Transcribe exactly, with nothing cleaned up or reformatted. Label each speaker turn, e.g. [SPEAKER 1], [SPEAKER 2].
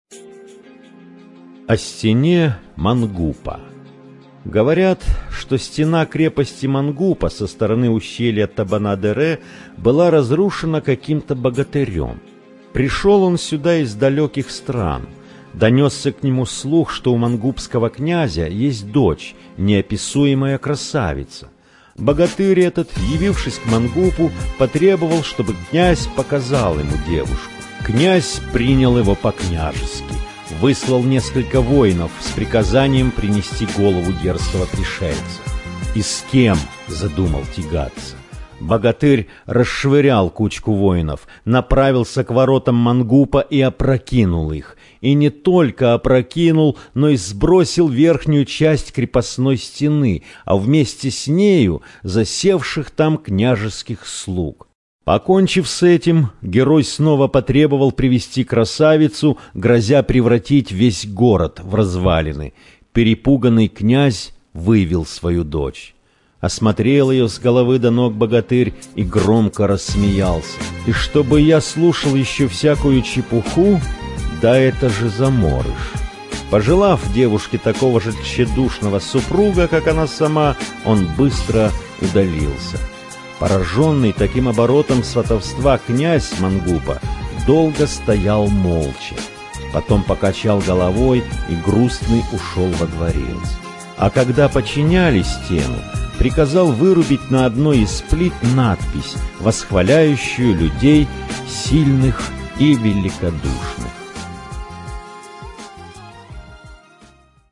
[SPEAKER 1] О стене Мангупа. Говорят, что стена крепости Мангупа со стороны ущелья Табанадере была разрушена каким-то богатырем. Пришел он сюда из далеких стран. Донесся к нему слух, что у мангупского князя есть дочь, неописуемая красавица. Богатырь этот, явившись к Мангупу, потребовал, чтобы князь показал ему девушку. Князь принял его по-княжески, выслал несколько воинов с приказанием принести голову дерзкого пришельца. И с кем задумал тягаться? Богатырь расшвырял кучку воинов, направился к воротам Мангупа и опрокинул их. И не только опрокинул, но и сбросил верхнюю часть крепостной стены, а вместе с нею засевших там княжеских слуг. Покончив с этим, герой снова потребовал привести красавицу, грозя превратить весь город в развалины. Перепуганный князь вывел свою дочь. Осмотрел ее с головы до ног богатырь и громко рассмеялся. И чтобы я слушал еще всякую чепуху, да это же заморыш. Пожелав девушке такого же тщедушного супруга, как она сама, он быстро удалился. Пораженный таким оборотом сватовства князь Мангупа долго стоял молча. Потом покачал головой и грустный ушел во дворец. А когда починяли стену, приказал вырубить на одной из плит надпись, восхваляющую людей сильных и великодушных.